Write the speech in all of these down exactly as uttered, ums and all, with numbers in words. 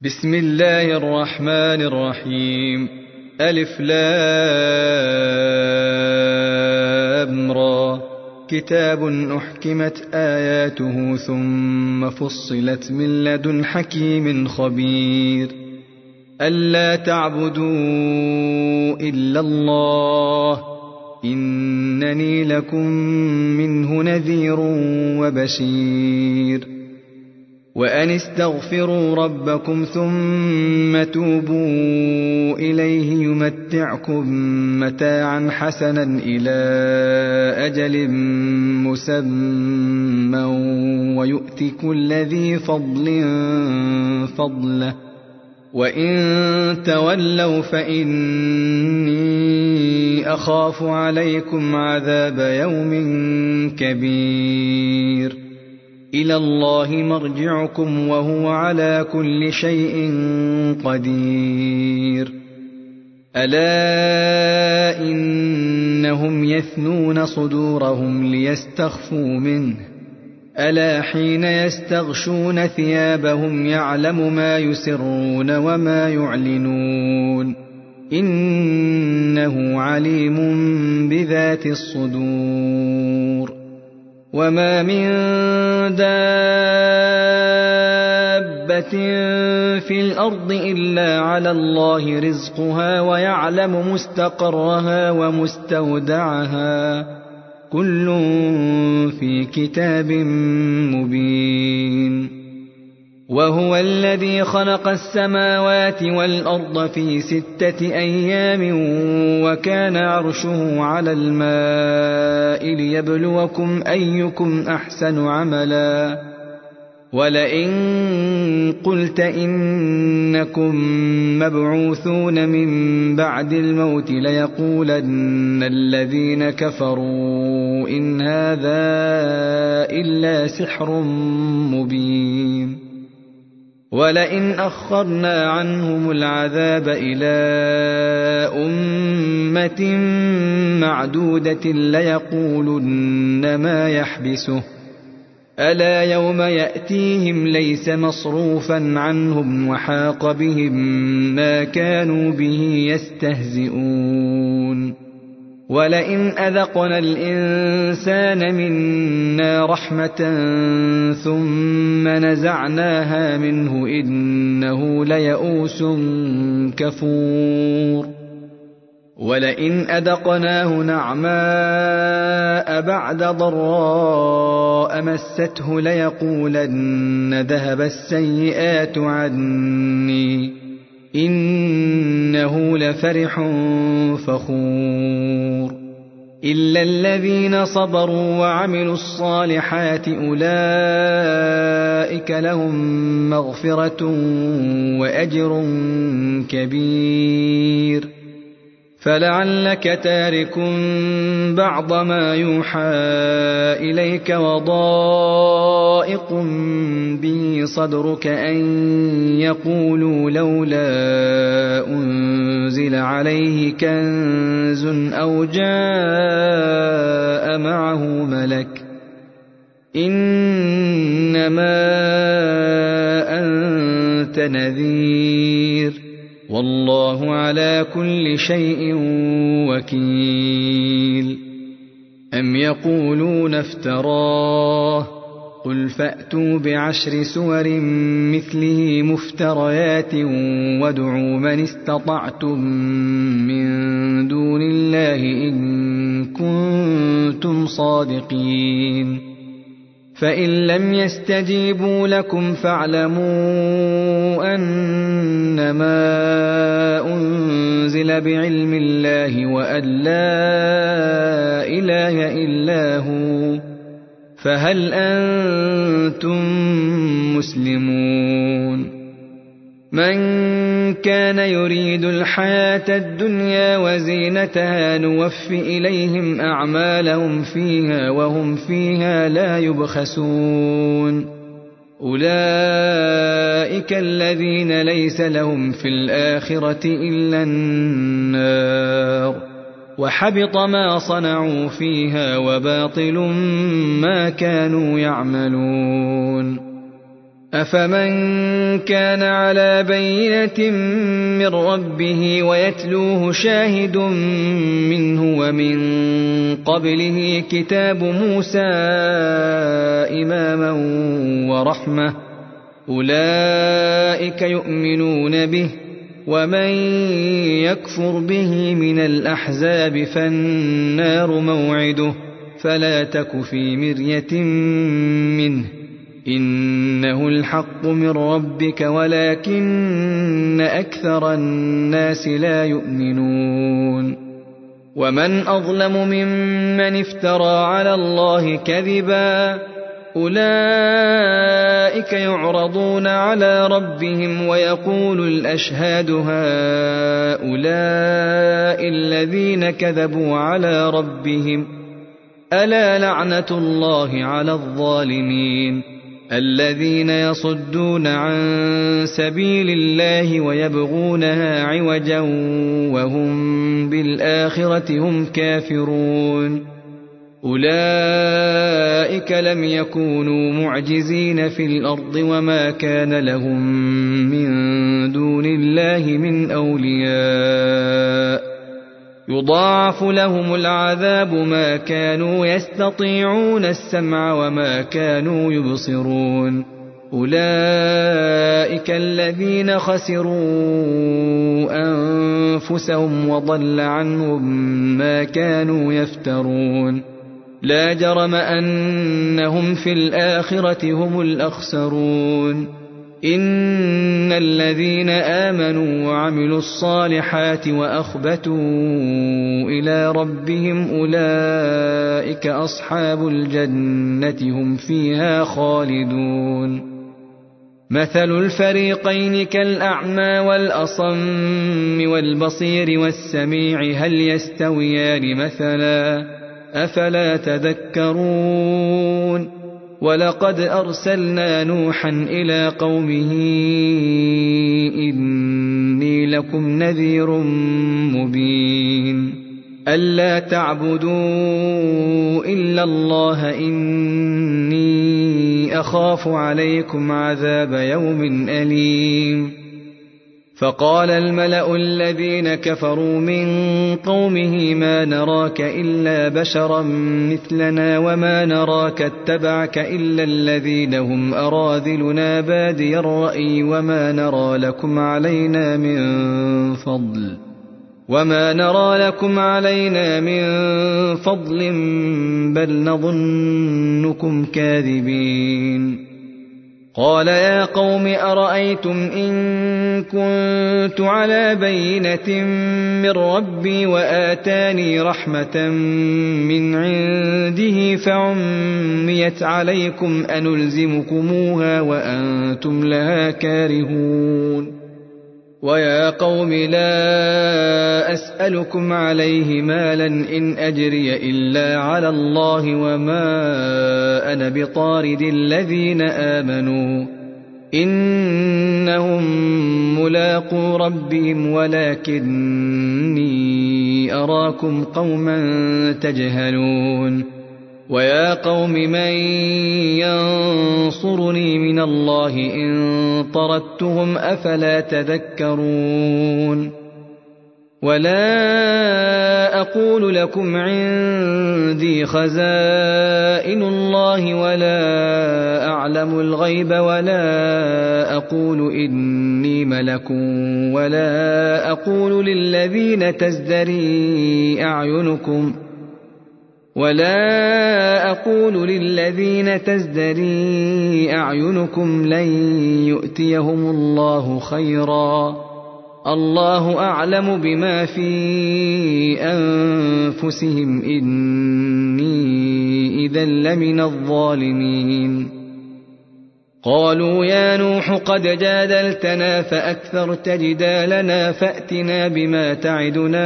بسم الله الرحمن الرحيم. ألف لام را. كتاب أحكمت آياته ثم فصلت من لدن حكيم خبير. ألا تعبدوا إلا الله إنني لكم منه نذير وبشير. وأن استغفروا ربكم ثم توبوا إليه يمتعكم متاعا حسنا إلى أجل مسمى ويؤت كل ذي فضل فضله وإن تولوا فإني أخاف عليكم عذاب يوم كبير. إلى الله مرجعكم وهو على كل شيء قدير. ألا إنهم يثنون صدورهم ليستخفوا منه ألا حين يستغشون ثيابهم يعلم ما يسرون وما يعلنون إنه عليم بذات الصدور. وما من دابة في الأرض إلا على الله رزقها ويعلم مستقرها ومستودعها كل في كتاب مبين. وهو الذي خلق السماوات والأرض في ستة أيام وكان عرشه على الماء ليبلوكم أيكم أحسن عملا. ولئن قلت إنكم مبعوثون من بعد الموت ليقولن الذين كفروا إن هذا إلا سحر مبين. ولئن أخرنا عنهم العذاب إلى أمة معدودة ليقولن ما يحبسه ألا يوم يأتيهم ليس مصروفا عنهم وحاق بهم ما كانوا به يستهزئون. ولئن أذقنا الإنسان منا رحمة ثم نزعناها منه إنه ليئوس كفور. ولئن أذقناه نعماء بعد ضراء مسته ليقولن ذهب السيئات عني إنه لفرح فخور. إلا الذين صبروا وعملوا الصالحات أولئك لهم مغفرة وأجر كبير. فلعلك تارك بعض ما يوحى إليك وضائق به صدرك أن يقولوا لولا أنزل عليه كنز أو جاء معه ملك إنما أنت نذير والله على كل شيء وكيل. أم يقولون افتراه قل فأتوا بعشر سور مثله مفتريات وادعوا من استطعتم من دون الله إن كنتم صادقين. فإن لم يستجيبوا لكم فاعلموا أنما أنزل بعلم الله وأن لا إله إلا هو فهل أنتم مسلمون. من كان يريد الحياة الدنيا وزينتها نوف إليهم أعمالهم فيها وهم فيها لا يبخسون. أولئك الذين ليس لهم في الآخرة إلا النار وحبط ما صنعوا فيها وباطل ما كانوا يعملون. أفمن كان على بينة من ربه ويتلوه شاهد منه ومن قبله كتاب موسى إماما ورحمة أولئك يؤمنون به ومن يكفر به من الأحزاب فالنار موعده فلا تك في مرية منه إنه الحق من ربك ولكن أكثر الناس لا يؤمنون ومن أظلم ممن افترى على الله كذبا أولئك يعرضون على ربهم ويقول الأشهاد هؤلاء الذين كذبوا على ربهم ألا لعنة الله على الظالمين الذين يصدون عن سبيل الله ويبغونها عوجا وهم بالآخرة هم كافرون أولئك لم يكونوا معجزين في الأرض وما كان لهم من دون الله من أولياء يضاعف لهم العذاب ما كانوا يستطيعون السمع وما كانوا يبصرون أولئك الذين خسروا أنفسهم وضل عنهم ما كانوا يفترون لا جرم أنهم في الآخرة هم الأخسرون إن الذين آمنوا وعملوا الصالحات وأخبتوا إلى ربهم أولئك أصحاب الجنة هم فيها خالدون مثل الفريقين كالأعمى والأصم والبصير والسميع هل يستويان مثلا أفلا تذكرون ولقد أرسلنا نوحا إلى قومه إني لكم نذير مبين ألا تعبدوا إلا الله إني أخاف عليكم عذاب يوم أليم فقال الملأ الذين كفروا من قومه ما نراك إلا بشرا مثلنا وما نراك اتبعك إلا الذين هم أراذلنا بادي الرأي وما نرى لكم علينا من فضل وما نرى لكم علينا من فضل بل نظنكم كاذبين قال يا قوم أرأيتم إن كنت على بينة من ربي وآتاني رحمة من عنده فعميت عليكم أنلزمكموها وأنتم لها كارهون ويا قوم لا أسألكم عليه مالا إن أجري إلا على الله وما أنا بطارد الذين آمنوا إنهم ملاقو ربهم ولكني أراكم قوما تجهلون ويا قوم من ينصرني من الله إن طردتهم أفلا تذكرون ولا أقول لكم عندي خزائن الله ولا أعلم الغيب ولا أقول إني ملك ولا أقول للذين تزدري أعينكم ولا أقول للذين تزدري أعينكم لن يؤتيهم الله خيرا الله أعلم بما في أنفسهم إني إذا لمن الظالمين قالوا يا نوح قد جادلتنا فأكثرت جدالنا فأتنا بما تعدنا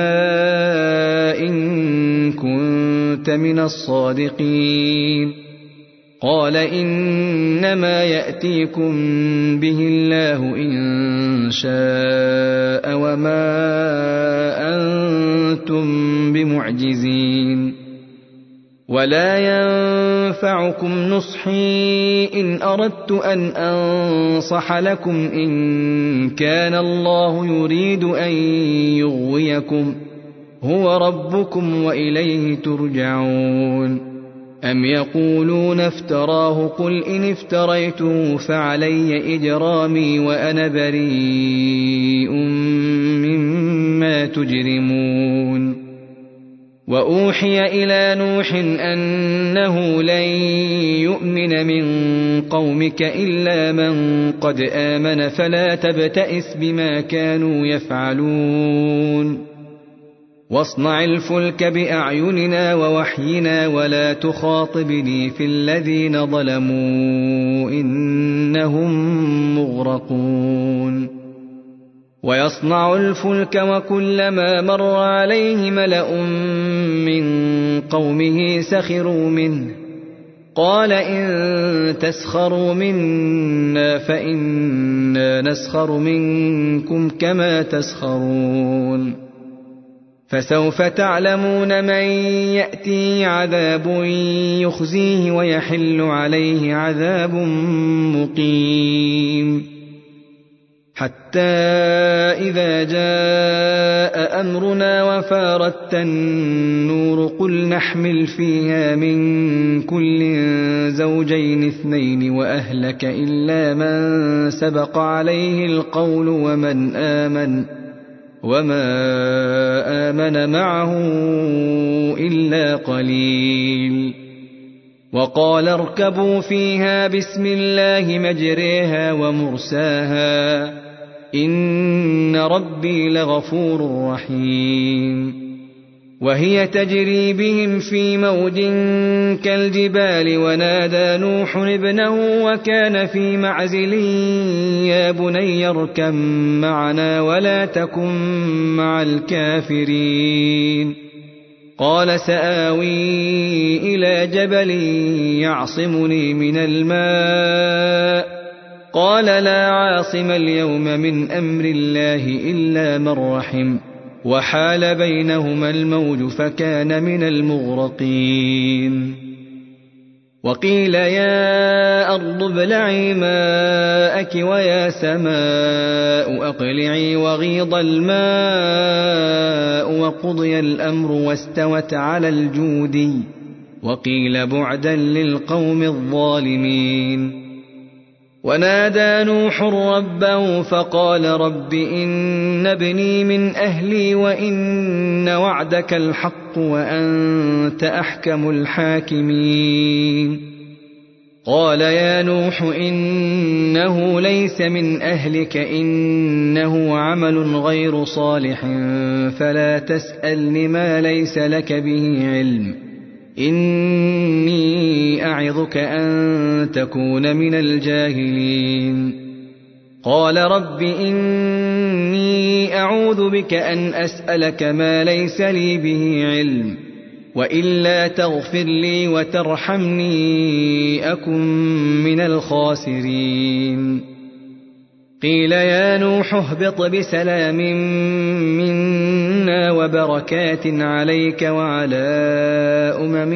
إن كنت من الصادقين قال إنما يأتيكم به الله إن شاء وما أنتم بمعجزين ولا ينفع ينفعكم نصحي إن أردت أن أنصح لكم إن كان الله يريد أن يغويكم هو ربكم وإليه ترجعون. أم يقولون افتراه قل إن افتريته فعلي إجرامي وأنا بريء مما تجرمون. وأوحي إلى نوح أنه لن يؤمن من قومك إلا من قد آمن فلا تبتئس بما كانوا يفعلون. واصنع الفلك بأعيننا ووحينا ولا تخاطبني في الذين ظلموا إنهم مغرقون. ويصنع الفلك وكلما مر عليه ملأ من قومه سخروا منه قال إن تسخروا منا فإنا نسخر منكم كما تسخرون. فسوف تعلمون من يأتي عذاب يخزيه ويحل عليه عذاب مقيم. حتى إذا جاء أمرنا وفارت النور قل نحمل فيها من كل زوجين اثنين وأهلك إلا من سبق عليه القول ومن آمن وما آمن معه إلا قليل. وقال اركبوا فيها بسم الله مجريها ومرساها إن ربي لغفور رحيم. وهي تجري بهم في موج كالجبال ونادى نوح ابنه وكان في معزل يا بني اركب معنا ولا تكن مع الكافرين. قال سآوي إلى جبل يعصمني من الماء قال لا عاصم اليوم من أمر الله إلا من رحم وحال بينهما الموج فكان من المغرقين. وقيل يا أرض ابلعي ماءك ويا سماء أقلعي وغيض الماء وقضي الأمر واستوت على الجودي وقيل بعدا للقوم الظالمين. ونادى نوح ربه فقال رب إن ابني من أهلي وإن وعدك الحق وأنت أحكم الحاكمين. قال يا نوح إنه ليس من أهلك إنه عمل غير صالح فلا تسألني ما ليس لك به علم إني أعظك أن تكون من الجاهلين. قال رب إني أعوذ بك أن أسألك ما ليس لي به علم وإلا تغفر لي وترحمني أكن من الخاسرين. قيل يا نوح اهبط بسلام منا وبركات عليك وعلى أمم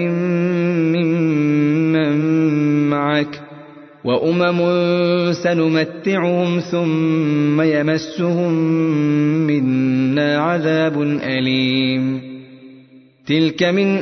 ممن معك وأمم سنمتعهم ثم يمسهم منا عذاب أليم. تلك من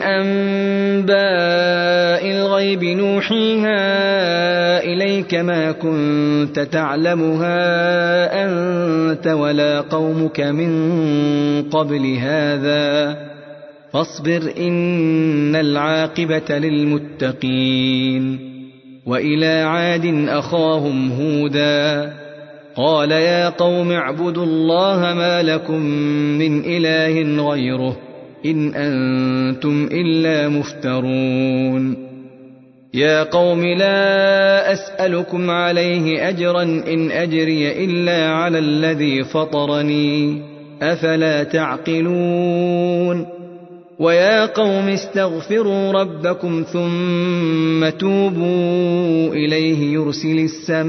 أنباء الغيب نوحيها إليك ما كنت تعلمها أنت ولا قومك من قبل هذا فاصبر إن العاقبة للمتقين. وإلى عاد أخاهم هودا قال يا قوم اعبدوا الله ما لكم من إله غيره إن أنتم إلا مفترون. يا قوم لا أسألكم عليه أجرا إن أجري إلا على الذي فطرني أفلا تعقلون. ويا قوم استغفروا ربكم ثم توبوا إليه يرسل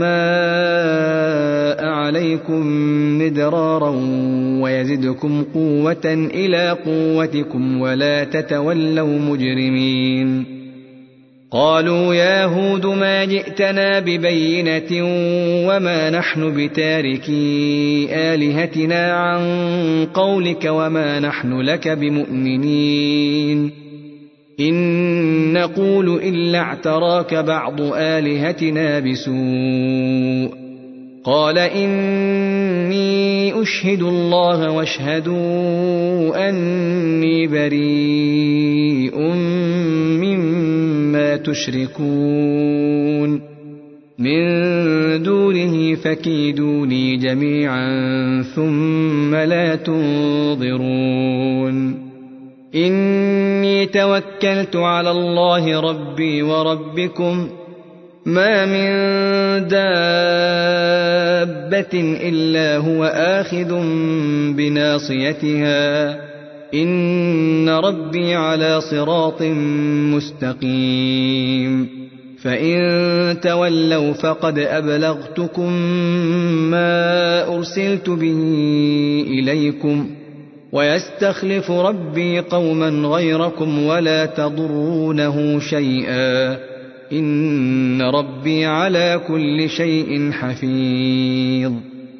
السماء عليكم مدرارا ويزدكم قوة إلى قوتكم ولا تتولوا مجرمين. قالوا يا هود ما جئتنا ببينة وما نحن بتاركي آلهتنا عن قولك وما نحن لك بمؤمنين إن نقول إلا اعتراك بعض آلهتنا بسوء قال إني أشهد الله واشهدوا أني بريء مما تشركون من دونه فكيدوني جميعا ثم لا تنظرون إني توكلت على الله ربي وربكم ما من دابة إلا هو آخذ بناصيتها إن ربي على صراط مستقيم فإن تولوا فقد أبلغتكم ما أرسلت به إليكم ويستخلف ربي قوما غيركم ولا تضرونه شيئا إن ربي على كل شيء حفيظ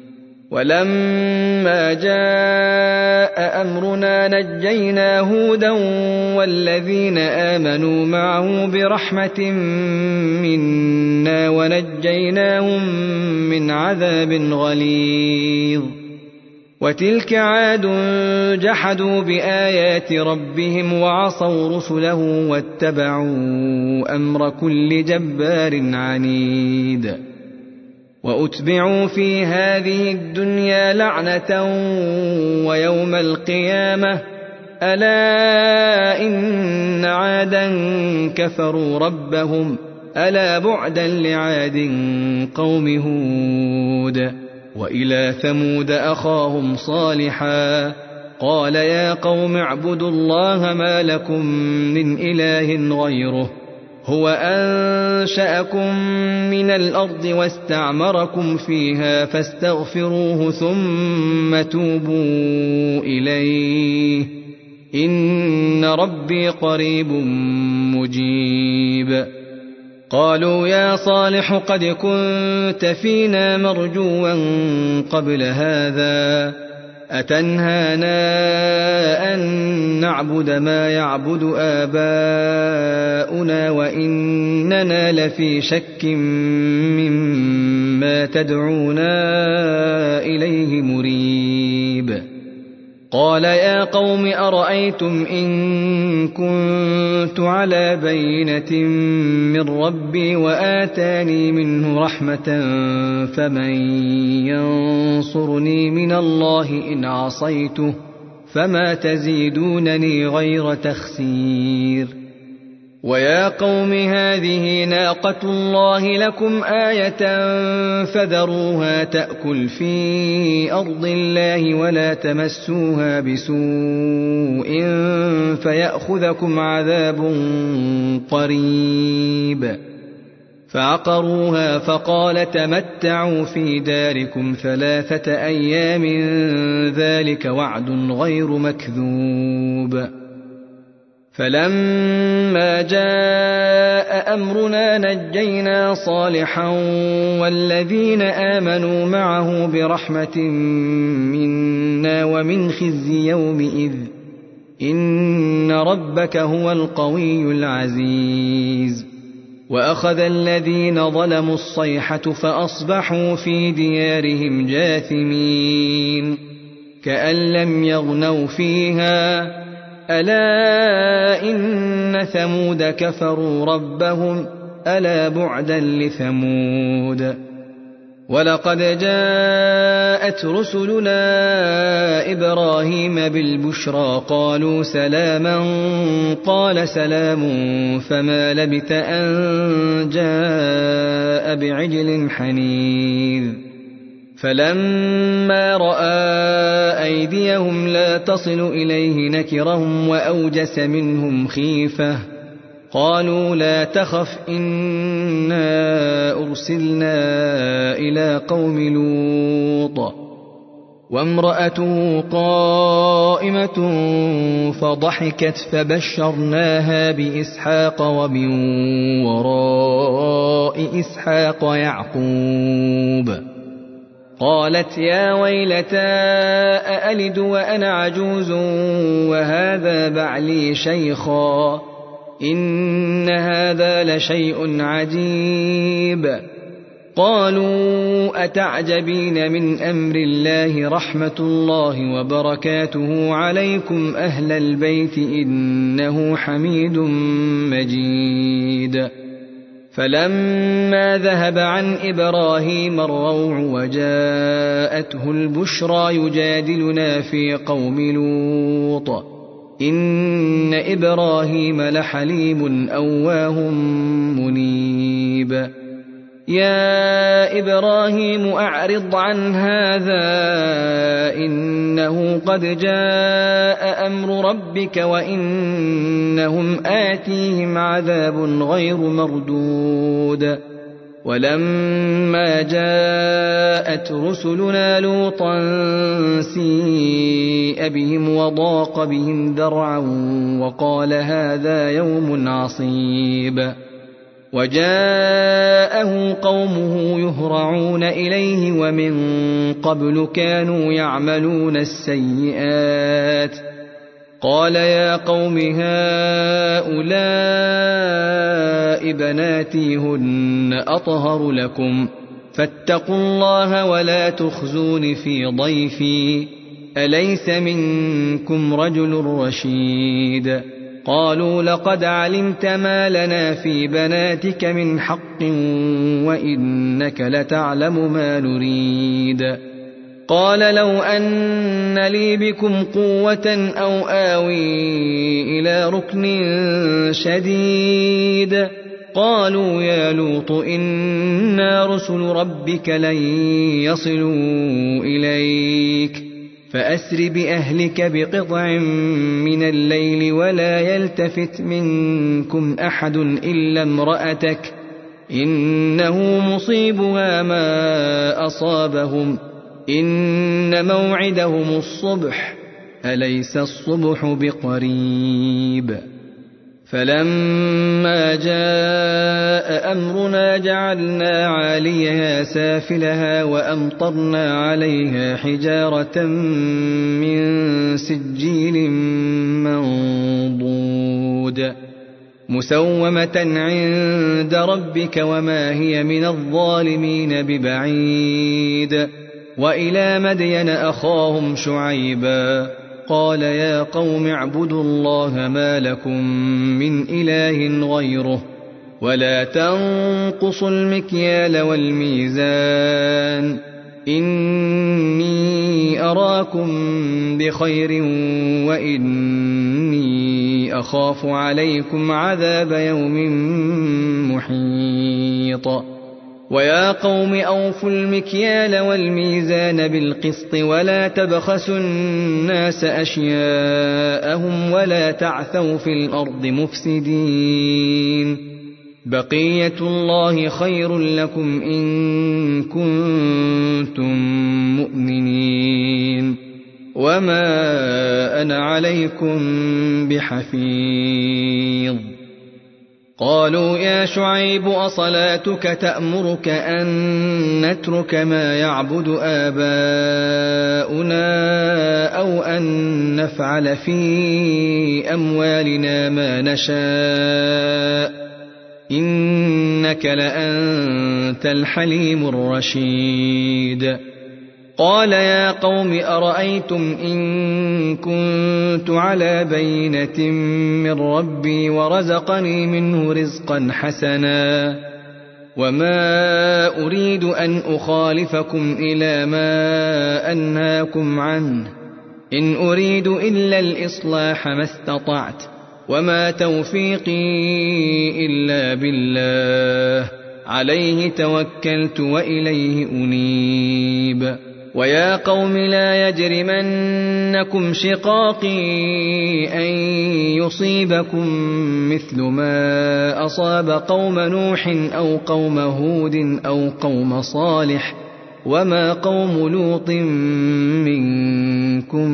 ولما جاء أمرنا نجينا هودا والذين آمنوا معه برحمة منا ونجيناهم من عذاب غليظ وتلك عاد جحدوا بآيات ربهم وعصوا رسله واتبعوا أمر كل جبار عنيد وأتبعوا في هذه الدنيا لعنة ويوم القيامة ألا إن عادا كفروا ربهم ألا بعدا لعاد قوم هود وإلى ثمود أخاهم صالحا قال يا قوم اعبدوا الله ما لكم من إله غيره هو أنشأكم من الأرض واستعمركم فيها فاستغفروه ثم توبوا إليه إن ربي قريب مجيب قالوا يا صالح قد كنت فينا مرجوا قبل هذا أتنهانا أن نعبد ما يعبد آباؤنا وإننا لفي شك مما تدعونا إليه مريب قال يا قوم أرأيتم إن كنت على بينة من ربي وآتاني منه رحمة فمن ينصرني من الله إن عصيته فما تزيدونني غير تخسير ويا قوم هذه ناقة الله لكم آية فذروها تأكل في أرض الله ولا تمسوها بسوء فيأخذكم عذاب قريب فعقروها فقال تمتعوا في داركم ثلاثة أيام ذلك وعد غير مكذوب فلما جاء أمرنا نجينا صالحا والذين آمنوا معه برحمة منا ومن خزي يومئذ إن ربك هو القوي العزيز وأخذ الذين ظلموا الصيحة فأصبحوا في ديارهم جاثمين كأن لم يغنوا فيها ألا إن ثمود كفروا ربهم ألا بعدا لثمود ولقد جاءت رسلنا إبراهيم بالبشرى قالوا سلاما قال سلام فما لبث أن جاء بعجل حنيذ فلما رأى أيديهم لا تصل إليه نكرهم وأوجس منهم خيفة قالوا لا تخف إنا أرسلنا إلى قوم لوط وامرأته قائمة فضحكت فبشرناها بإسحاق ومن وراء إسحاق يعقوب. قالت يا ويلتى أألد وأنا عجوز وهذا بعلي شيخا إن هذا لشيء عجيب. قالوا أتعجبين من أمر الله رحمة الله وبركاته عليكم أهل البيت إنه حميد مجيد. فلما ذهب عن إبراهيم الروع وجاءته البشرى يجادلنا في قوم لوط إن إبراهيم لحليم أواه منيب. يا إبراهيم أعرض عن هذا إنه قد جاء أمر ربك وإنهم آتيهم عذاب غير مردود. ولما جاءت رسلنا لوطا سيء بهم وضاق بهم ذرعا وقال هذا يوم عصيب. وجاءه قومه يهرعون إليه ومن قبل كانوا يعملون السيئات. قال يا قوم هؤلاء بناتي هن أطهر لكم فاتقوا الله ولا تخزون في ضيفي أليس منكم رجل رشيد. قالوا لقد علمت ما لنا في بناتك من حق وإنك لتعلم ما نريد. قال لو أن لي بكم قوة أو آوي إلى ركن شديد. قالوا يا لوط إنا رسل ربك لن يصلوا إليك فأسر بأهلك بقطع من الليل ولا يلتفت منكم أحد إلا امرأتك إنه مصيبها ما أصابهم إن موعدهم الصبح أليس الصبح بقريب. فلما جاء أمرنا جعلنا عاليها سافلها وأمطرنا عليها حجارة من سجيل منضود مسومة عند ربك وما هي من الظالمين ببعيد. وإلى مدين أخاهم شعيبا قال يا قوم اعبدوا الله ما لكم من إله غيره ولا تنقصوا المكيال والميزان إني أراكم بخير وإني أخاف عليكم عذاب يوم محيط. ويا قوم أوفوا المكيال والميزان بالقسط ولا تبخسوا الناس أشياءهم ولا تعثوا في الأرض مفسدين. بقية الله خير لكم إن كنتم مؤمنين وما أنا عليكم بحفيظ. قالوا يا شعيب أصلاتك تأمرك أن نترك ما يعبد آباؤنا أو أن نفعل في أموالنا ما نشاء إنك لأنت الحليم الرشيد. قال يا قوم أرأيتم إن كنت على بينة من ربي ورزقني منه رزقا حسنا وما أريد أن أخالفكم إلى ما أنهاكم عنه إن أريد إلا الإصلاح ما استطعت وما توفيقي إلا بالله عليه توكلت وإليه أنيب. ويا قوم لا يجرمنكم شقاقي أن يصيبكم مثل ما أصاب قوم نوح أو قوم هود أو قوم صالح وما قوم لوط منكم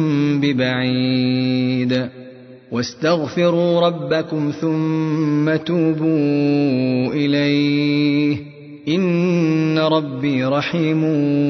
ببعيد واستغفروا ربكم ثم توبوا إليه إن ربي رحيم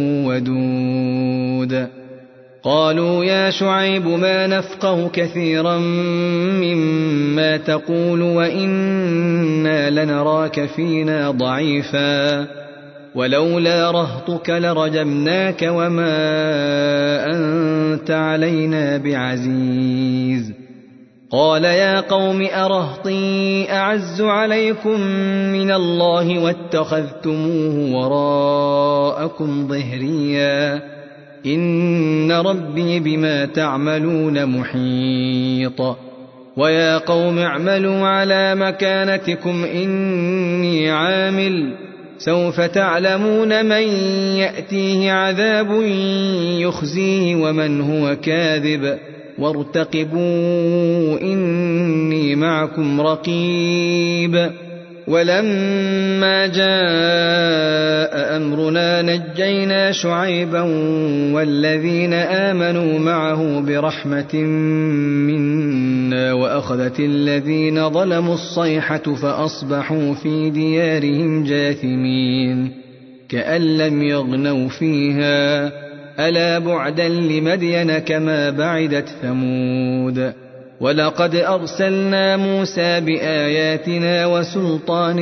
ودود قالوا يا شعيب ما نفقه كثيرا مما تقول وإنا لنراك فينا ضعيفا ولولا رهطك لرجمناك وما أنت علينا بعزيز قال يا قوم أرهطي أعز عليكم من الله واتخذتموه وراءكم ظهريا إن ربي بما تعملون محيط ويا قوم اعملوا على مكانتكم إني عامل سوف تعلمون من يأتيه عذاب يخزيه ومن هو كاذب وارتقبوا إني معكم رقيب ولما جاء أمرنا نجينا شعيبا والذين آمنوا معه برحمة منا وأخذت الذين ظلموا الصيحة فأصبحوا في ديارهم جاثمين كأن لم يغنوا فيها ألا بعدا لمدين كما بعدت ثمود ولقد أرسلنا موسى بآياتنا وسلطان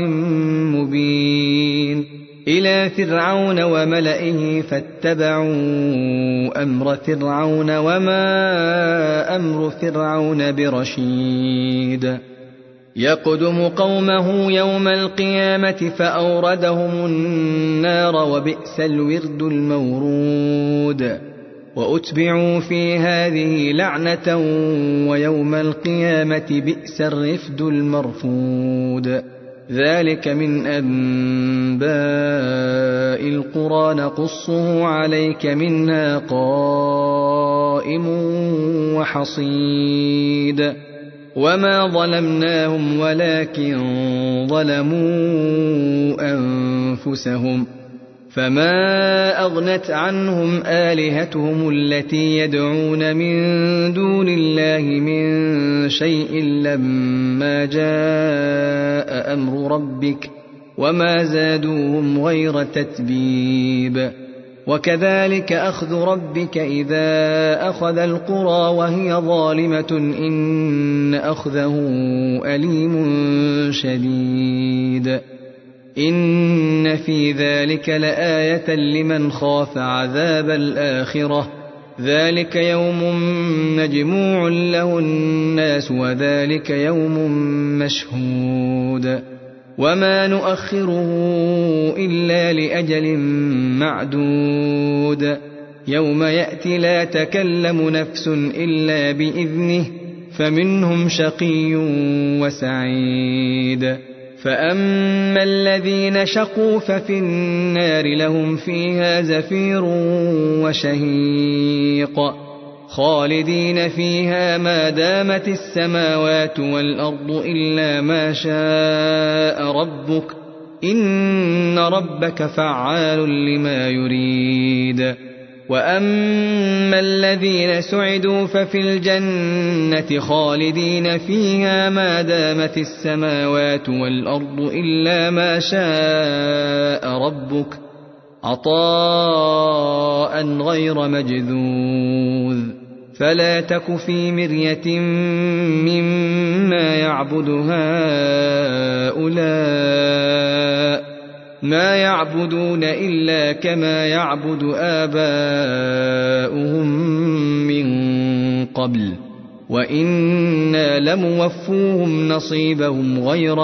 مبين إلى فرعون وملئه فاتبعوا أمر فرعون وما أمر فرعون برشيد يقدم قومه يوم القيامة فأوردهم النار وبئس الورد المورود وأتبعوا في هذه لعنة ويوم القيامة بئس الرفد المرفود ذلك من أنباء القرى نقصه عليك منها قائم وحصيد وما ظلمناهم ولكن ظلموا أنفسهم فما أغنت عنهم آلهتهم التي يدعون من دون الله من شيء لما جاء أمر ربك وما زادوهم غير تتبيب وكذلك أخذ ربك إذا أخذ القرى وهي ظالمة إن أخذه أليم شديد إن في ذلك لآية لمن خاف عذاب الآخرة ذلك يوم مجموع له الناس وذلك يوم مشهود وما نؤخره إلا لأجل معدود يوم يأتي لا تكلم نفس إلا بإذنه فمنهم شقي وسعيد فأما الذين شقوا ففي النار لهم فيها زفير وشهيق خالدين فيها ما دامت السماوات والأرض إلا ما شاء ربك إن ربك فعال لما يريد وأما الذين سعدوا ففي الجنة خالدين فيها ما دامت السماوات والأرض إلا ما شاء ربك عطاء غير مجذوذ فلا تك في مرية مما يعبد هؤلاء ما يعبدون إلا كما يعبد آباؤهم من قبل وإنا لموفوهم نصيبهم غير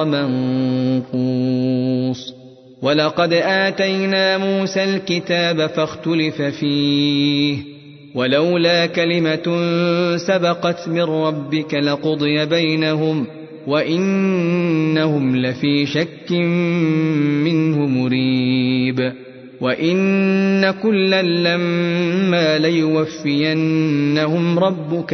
منقوص ولقد آتينا موسى الكتاب فاختلف فيه ولولا كلمة سبقت من ربك لقضي بينهم وإنهم لفي شك منه مريب وإن كلا لما ليوفينهم ربك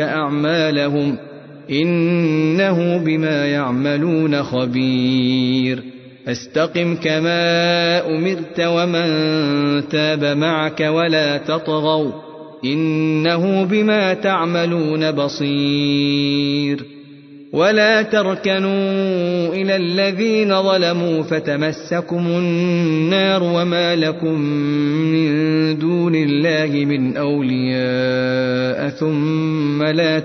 أعمالهم إنه بما يعملون خبير فاستقم كما أمرت ومن تاب معك ولا تطغوا إنه بما تعملون بصير ولا تركنوا إلى الذين ظلموا فتمسكم النار وما لكم من دون الله من أولياء ثم لا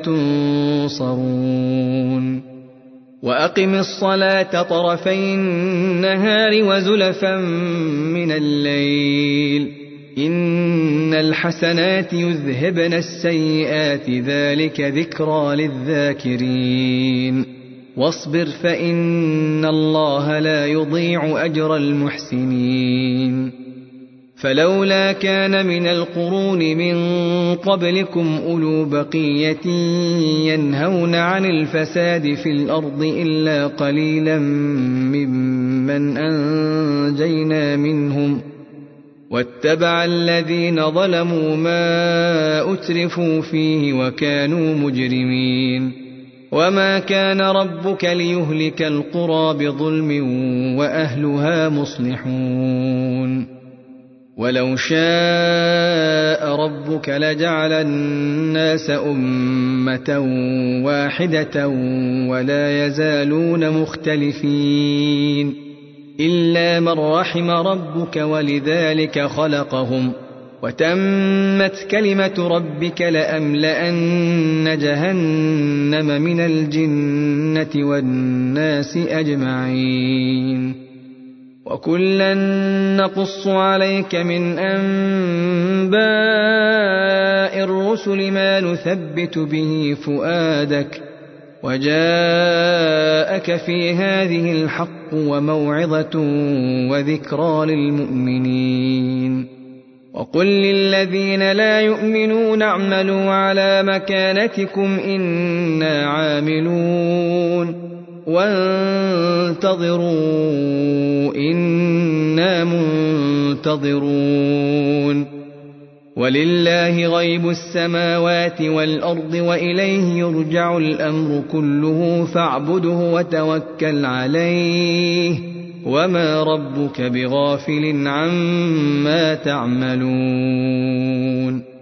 تنصرون وأقم الصلاة طرفي النهار وزلفا من الليل إن الحسنات يذهبن السيئات ذلك ذكرى للذاكرين واصبر فإن الله لا يضيع أجر المحسنين فلولا كان من القرون من قبلكم أولو بقية ينهون عن الفساد في الأرض إلا قليلا ممن أنجينا منهم واتبع الذين ظلموا ما أترفوا فيه وكانوا مجرمين وما كان ربك ليهلك القرى بظلم وأهلها مصلحون ولو شاء ربك لجعل الناس أمة واحدة ولا يزالون مختلفين إلا من رحم ربك ولذلك خلقهم وتمت كلمة ربك لأملأن جهنم من الجنة والناس أجمعين وكلا نقص عليك من أنباء الرسل ما نثبت به فؤادك وجاءك في هذه الحق وموعظة وذكرى للمؤمنين وقل للذين لا يؤمنون اعملوا على مكانتكم إنا عاملون وانتظروا إنا منتظرون ولله غيب السماوات والأرض وإليه يرجع الأمر كله فاعبده وتوكل عليه وما ربك بغافل عما تعملون